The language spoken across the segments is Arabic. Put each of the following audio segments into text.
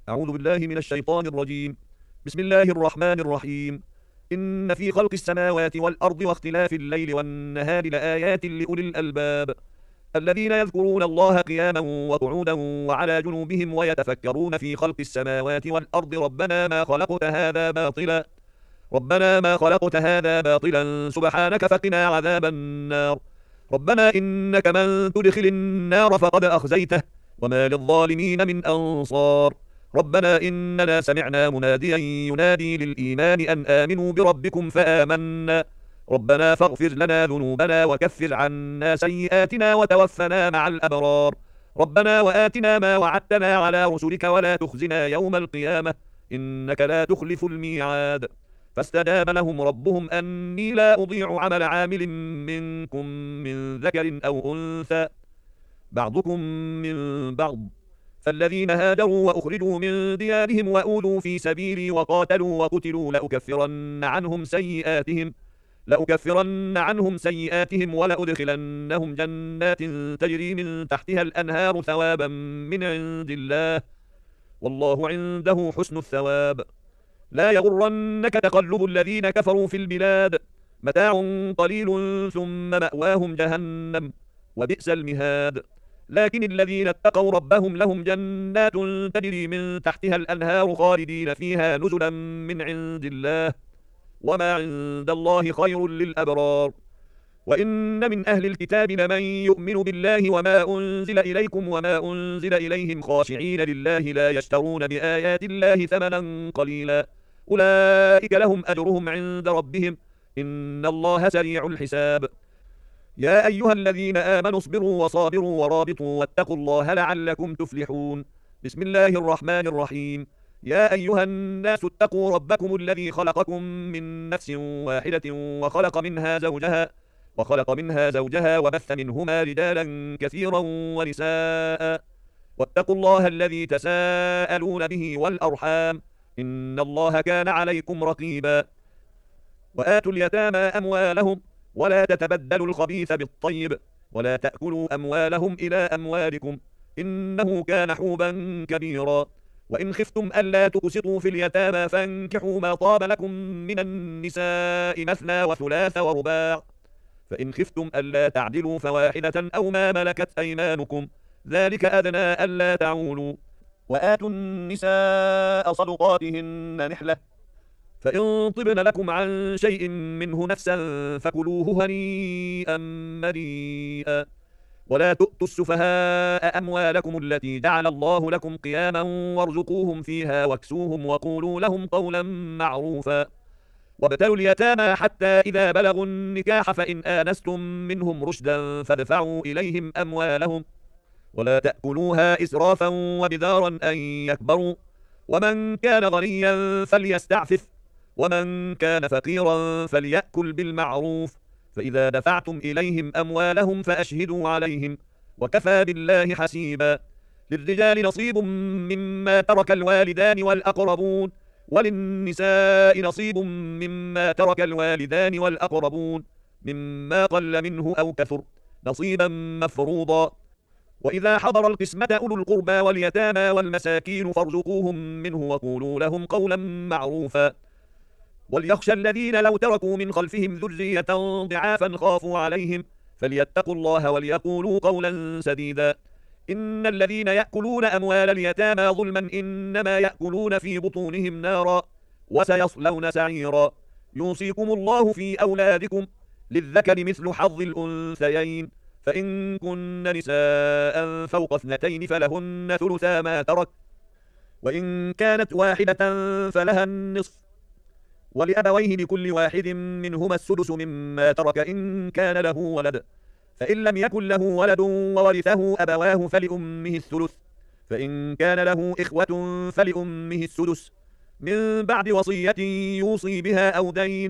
أعوذ بالله من الشيطان الرجيم. بسم الله الرحمن الرحيم. إن في خلق السماوات والأرض واختلاف الليل والنهار لآيات لأولي الألباب الذين يذكرون الله قياما وقعودا وعلى جنوبهم ويتفكرون في خلق السماوات والأرض ربنا ما خلقت هذا باطلا سبحانك فقنا عذاب النار. ربنا إنك من تدخل النار فقد أخزيته وما للظالمين من أنصار. ربنا إننا سمعنا مناديا ينادي للإيمان أن آمنوا بربكم فآمنا. ربنا فاغفر لنا ذنوبنا وكفر عنا سيئاتنا وتوفنا مع الأبرار. ربنا وآتنا ما وعدتنا على رسلك ولا تخزنا يوم القيامة إنك لا تخلف الميعاد. فاستجاب لهم ربهم أني لا أضيع عمل عامل منكم من ذكر أو أنثى بعضكم من بعض. فالذين هاجروا وأخرجوا من ديارهم وأوذوا في سبيلي وقاتلوا وقتلوا لأكفرن عنهم سيئاتهم ولأدخلنهم جنات تجري من تحتها الأنهار ثوابا من عند الله والله عنده حسن الثواب. لا يغرنك تقلب الذين كفروا في البلاد متاع قليل ثم مأواهم جهنم وبئس المهاد. لكن الذين اتقوا ربهم لهم جنات تجري من تحتها الأنهار خالدين فيها نزلا من عند الله وما عند الله خير للأبرار. وإن من أهل الكتاب لمن يؤمن بالله وما أنزل إليكم وما أنزل إليهم خاشعين لله لا يشترون بآيات الله ثمنا قليلا أولئك لهم أجرهم عند ربهم إن الله سريع الحساب. يا أيها الذين آمنوا اصبروا وصابروا ورابطوا واتقوا الله لعلكم تفلحون. بسم الله الرحمن الرحيم. يا أيها الناس اتقوا ربكم الذي خلقكم من نفس واحدة وخلق منها زوجها وبث منهما رجالا كثيرا ونساء واتقوا الله الذي تساءلون به والأرحام إن الله كان عليكم رقيبا. وآتوا اليتامى أموالهم ولا تتبدلوا الخبيث بالطيب ولا تأكلوا أموالهم إلى أموالكم إنه كان حوبا كبيرا. وإن خفتم ألا تقسطوا في اليتامى فانكحوا ما طاب لكم من النساء مثنى وثلاث ورباع فإن خفتم ألا تعدلوا فواحدة أو ما ملكت أيمانكم ذلك أدنى ألا تعولوا. وآتوا النساء صدقاتهن نحلة فإن طبن لكم عن شيء منه نفسا فكلوه هنيئا مريئا. ولا تؤتوا السفهاء أموالكم التي جعل الله لكم قياما وارزقوهم فيها واكسوهم وقولوا لهم قولا معروفا. وابتلوا اليتامى حتى إذا بلغوا النكاح فإن آنستم منهم رشدا فادفعوا إليهم أموالهم ولا تأكلوها إسرافا وبدارا أن يكبروا. ومن كان غنيا فليستعفف ومن كان فقيرا فليأكل بالمعروف. فإذا دفعتم إليهم أموالهم فأشهدوا عليهم وكفى بالله حسيبا. للرجال نصيب مما ترك الوالدان والأقربون وللنساء نصيب مما ترك الوالدان والأقربون مما قل منه أو كثر نصيبا مفروضا. وإذا حضر القسمة أولو القربى واليتامى والمساكين فارزقوهم منه وقولوا لهم قولا معروفا. وليخشى الذين لو تركوا من خلفهم ذرية ضعافا خافوا عليهم فليتقوا الله وليقولوا قولا سديدا. إن الذين يأكلون أموال اليتامى ظلما إنما يأكلون في بطونهم نارا وسيصلون سعيرا. يوصيكم الله في أولادكم للذكر مثل حظ الأنثيين فإن كن نساء فوق 2 فلهن ثلثا ما ترك وإن كانت واحدة فلها النصف ولأبويه لكل واحد منهما السدس مما ترك إن كان له ولد فإن لم يكن له ولد وورثه أبواه فلأمه الثلث فإن كان له إخوة فلأمه السدس من بعد وصية يوصي بها أو دين.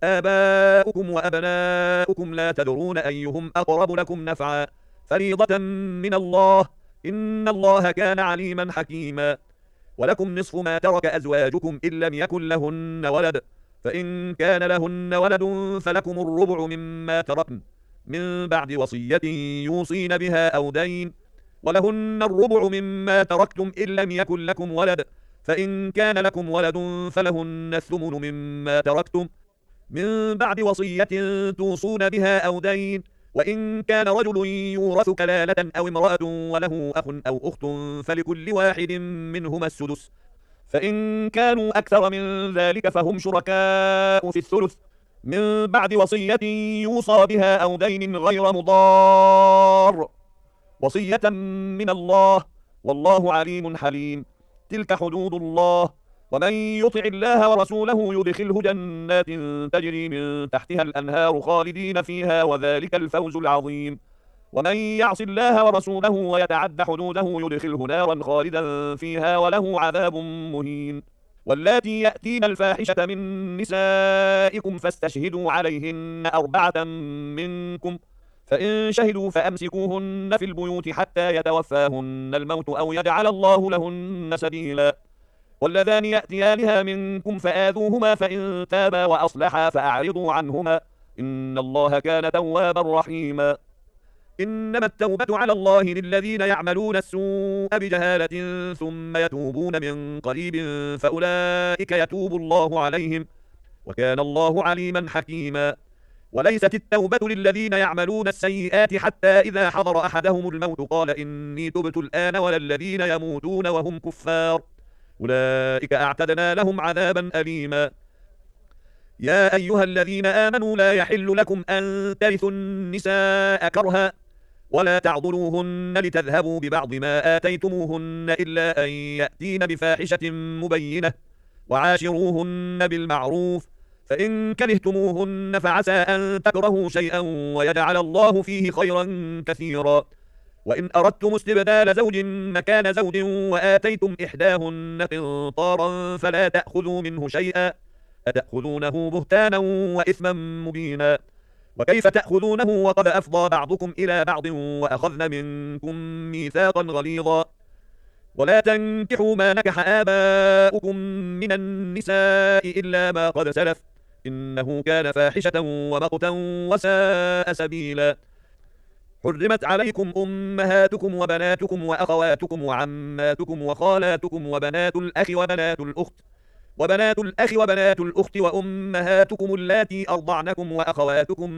آباؤكم وأبناؤكم لا تدرون أيهم أقرب لكم نفعا فريضة من الله إن الله كان عليما حكيما. ولكم نصف ما ترك أزواجكم إن لم يكن لهن ولد فإن كان لهن ولد فلكم الربع مما تركن من بعد وصية يوصين بها أو دين. ولهن الربع مما تركتم إن لم يكن لكم ولد، فإن كان لكم ولد فلهن الثمن مما تركتم من بعد وصية توصون بها أو دين، وإن كان رجل يورث كلالة أو امرأة وله أخ أو أخت فلكل واحد منهما السدس، فإن كانوا أكثر من ذلك فهم شركاء في الثلث من بعد وصية يوصى بها أو دين غير مضار، وصية من الله، والله عليم حليم. تلك حدود الله، ومن يطع الله ورسوله يدخله جنات تجري من تحتها الأنهار خالدين فيها، وذلك الفوز العظيم. ومن يعص الله ورسوله ويتعد حدوده يدخله نارا خالدا فيها وله عذاب مهين. واللاتي يأتين الفاحشة من نسائكم فاستشهدوا عليهن 4 منكم، فإن شهدوا فأمسكوهن في البيوت حتى يتوفاهن الموت أو يجعل الله لهن سبيلا. واللذان يأتيانها منكم فآذوهما، فإن تابا وأصلحا فأعرضوا عنهما، إن الله كان توابا رحيما. إنما التوبة على الله للذين يعملون السوء بجهالة ثم يتوبون من قريب فأولئك يتوب الله عليهم، وكان الله عليما حكيما. وليست التوبة للذين يعملون السيئات حتى إذا حضر أحدهم الموت قال إني تبت الآن، ولا الذين يموتون وهم كفار، أولئك أعتدنا لهم عذابا أليما. يا أيها الذين آمنوا لا يحل لكم أن ترثوا النساء كرها، ولا تعضلوهن لتذهبوا ببعض ما آتيتموهن إلا أن يأتين بفاحشة مبينة، وعاشروهن بالمعروف، فإن كرهتموهن فعسى أن تكرهوا شيئا ويجعل الله فيه خيرا كثيرا. وإن أردتم استبدال زوج مكان زوج وآتيتم إحداهن قنطارا فلا تأخذوا منه شيئا، أتأخذونه بهتانا وإثما مبينا. وكيف تأخذونه وقد أفضى بعضكم إلى بعض وأخذن منكم ميثاقا غليظا. ولا تنكحوا ما نكح آباؤكم من النساء إلا ما قد سلف، إنه كان فاحشة ومقتا وساء سبيلا. حرمت عليكم أمهاتكم وبناتكم وأخواتكم وعماتكم وخالاتكم وبنات الأخ وبنات الأخت وأمهاتكم اللاتي أرضعنكم وأخواتكم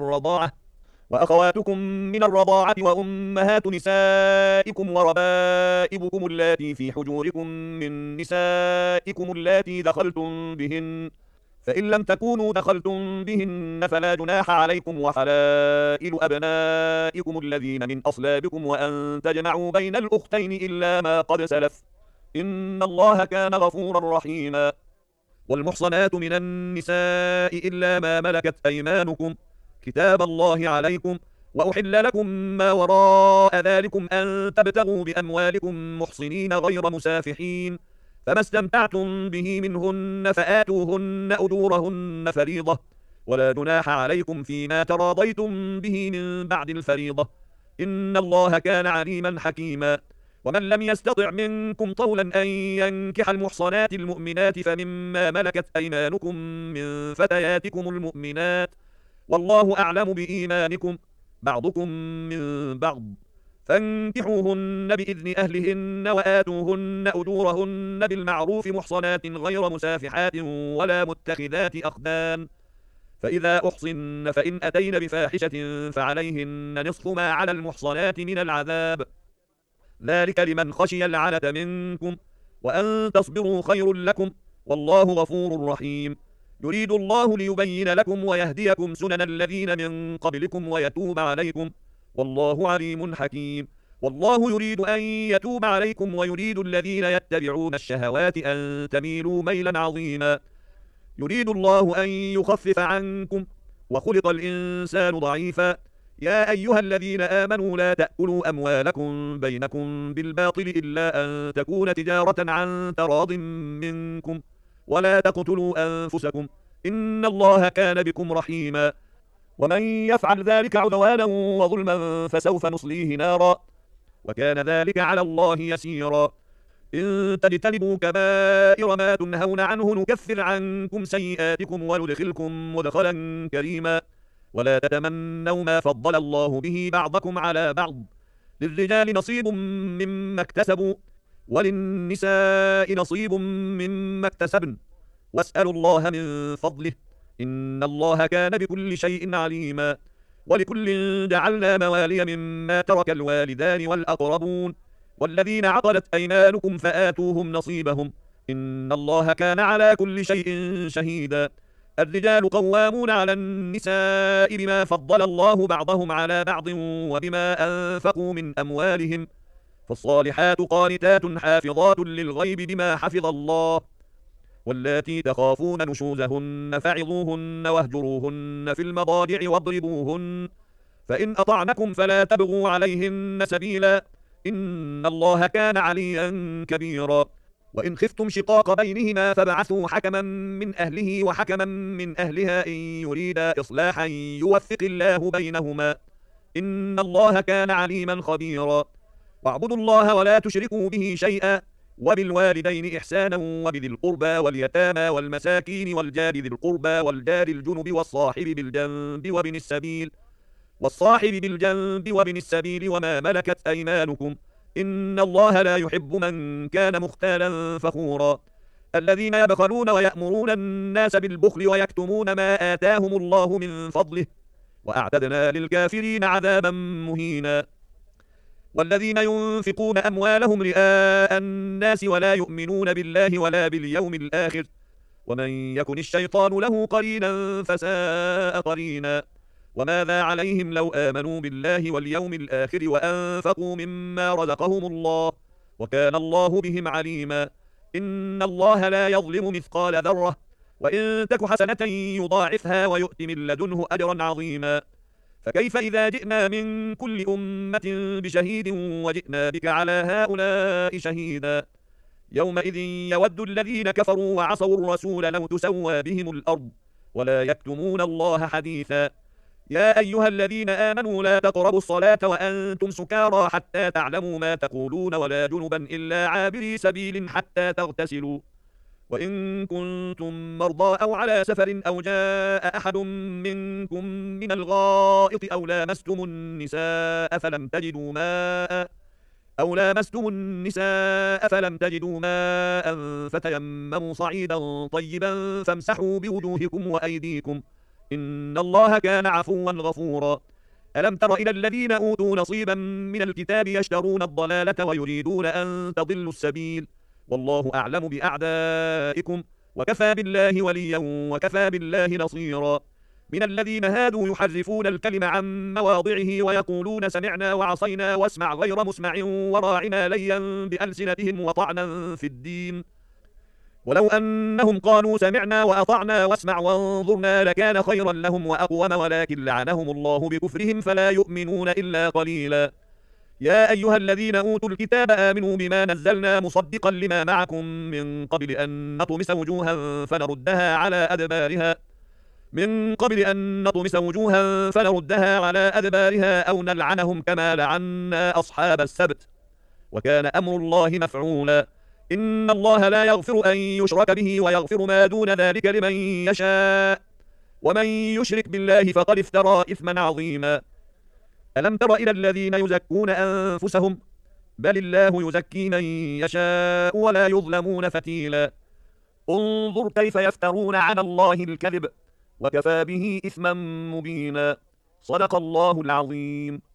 من الرضاعة وأمهات نسائكم وربائبكم اللاتي في حجوركم من نسائكم اللاتي دخلتم بهن، فإن لم تكونوا دخلتم بهن فلا جناح عليكم، وحلائل أبنائكم الذين من أصلابكم، وأن تجمعوا بين الأختين إلا ما قد سلف، إن الله كان غفورا رحيما. والمحصنات من النساء إلا ما ملكت أيمانكم، كتاب الله عليكم، وأحل لكم ما وراء ذلكم أن تبتغوا بأموالكم محصنين غير مسافحين، فما استمتعتم به منهن فآتوهن أجورهن فريضة، ولا جناح عليكم فيما تراضيتم به من بعد الفريضة، إن الله كان عليما حكيما. ومن لم يستطع منكم طولا أن ينكح المحصنات المؤمنات فمما ملكت أيمانكم من فتياتكم المؤمنات، والله أعلم بإيمانكم، بعضكم من بعض، فانكحوهن بإذن أهلهن وآتوهن أجورهن بالمعروف محصنات غير مسافحات ولا متخذات أخدان، فإذا أحصن فإن أتين بفاحشة فعليهن نصف ما على المحصنات من العذاب، ذلك لمن خشي العنة منكم، وأن تصبروا خير لكم، والله غفور رحيم. يريد الله ليبين لكم ويهديكم سنن الذين من قبلكم ويتوب عليكم، والله عليم حكيم. والله يريد أن يتوب عليكم ويريد الذين يتبعون الشهوات أن تميلوا ميلا عظيما. يريد الله أن يخفف عنكم، وخلق الإنسان ضعيفا. يا أيها الذين آمنوا لا تأكلوا أموالكم بينكم بالباطل إلا أن تكون تجارة عن تراض منكم، ولا تقتلوا أنفسكم، إن الله كان بكم رحيما. ومن يفعل ذلك عدوانا وظلما فسوف نصليه نارا، وكان ذلك على الله يسيرا. إن تجتنبوا كبائر ما تنهون عنه نكفر عنكم سيئاتكم وندخلكم مدخلا كريما. ولا تتمنوا ما فضل الله به بعضكم على بعض، للرجال نصيب مما اكتسبوا وللنساء نصيب مما اكتسبن واسألوا الله من فضله إن الله كان بكل شيء عليما ولكل جعلنا موالي مما ترك الوالدان والأقربون والذين عقدت أيمانكم فآتوهم نصيبهم إن الله كان على كل شيء شهيدا الرجال قوامون على النساء بما فضل الله بعضهم على بعض وبما أنفقوا من أموالهم فالصالحات قانتات حافظات للغيب بما حفظ الله واللاتي تخافون نشوزهن فعظوهن واهجروهن في المضاجع واضربوهن فإن أطعنكم فلا تبغوا عليهن سبيلا إن الله كان عليا كبيرا وإن خفتم شقاق بينهما فابعثوا حكما من أهله وحكما من أهلها إن يريدا إصلاحا يوفق الله بينهما إن الله كان عليما خبيرا واعبدوا الله ولا تشركوا به شيئا وبالوالدين إحسانا وبذي القربى واليتامى والمساكين والجار ذي القربى والجار الجنب والصاحب بالجنب وابن السبيل وما ملكت أيمانكم إن الله لا يحب من كان مختالا فخورا الذين يبخلون ويأمرون الناس بالبخل ويكتمون ما آتاهم الله من فضله وأعتدنا للكافرين عذابا مهينا والذين ينفقون أموالهم رئاء الناس ولا يؤمنون بالله ولا باليوم الآخر ومن يكن الشيطان له قرينا فساء قرينا وماذا عليهم لو آمنوا بالله واليوم الآخر وأنفقوا مما رزقهم الله وكان الله بهم عليما إن الله لا يظلم مثقال ذرة وإن تك حسنة يضاعفها ويؤت من لدنه أجرا عظيما فكيف إذا جئنا من كل أمة بشهيد وجئنا بك على هؤلاء شهيدا يومئذ يود الذين كفروا وعصوا الرسول لو تسوى بهم الأرض ولا يكتمون الله حديثا يا أيها الذين آمنوا لا تقربوا الصلاة وأنتم سكارى حتى تعلموا ما تقولون ولا جنبا إلا عابري سبيل حتى تغتسلوا وإن كنتم مرضى أو على سفر أو جاء أحد منكم من الغائط أو لامستم النساء فلم تجدوا ماء فتيمموا صعيدا طيبا فامسحوا بوجوهكم وأيديكم إن الله كان عفوا غفورا ألم تر إلى الذين أوتوا نصيبا من الكتاب يشترون الضلالة ويريدون أن تضلوا السبيل والله أعلم بأعدائكم وكفى بالله وليا وكفى بالله نصيرا من الذين هادوا يحرفون الكلم عن مواضعه ويقولون سمعنا وعصينا واسمع غير مسمع وراعنا ليا بألسنتهم وطعنا في الدين ولو أنهم قالوا سمعنا وأطعنا واسمع وانظرنا لكان خيرا لهم وأقوم ولكن لعنهم الله بكفرهم فلا يؤمنون إلا قليلا يا أيها الذين أوتوا الكتاب آمنوا بما نزلنا مصدقا لما معكم من قبل أن نطمس وجوها فنردها على أدبارها أو نلعنهم كما لعنا أصحاب السبت وكان أمر الله مفعولا إن الله لا يغفر أن يشرك به ويغفر ما دون ذلك لمن يشاء ومن يشرك بالله فقد افترى إثما عظيما ألم تر إلى الذين يزكون أنفسهم بل الله يزكي من يشاء ولا يظلمون فتيلا انظر كيف يفترون على الله الكذب وكفى به إثما مبينا صدق الله العظيم.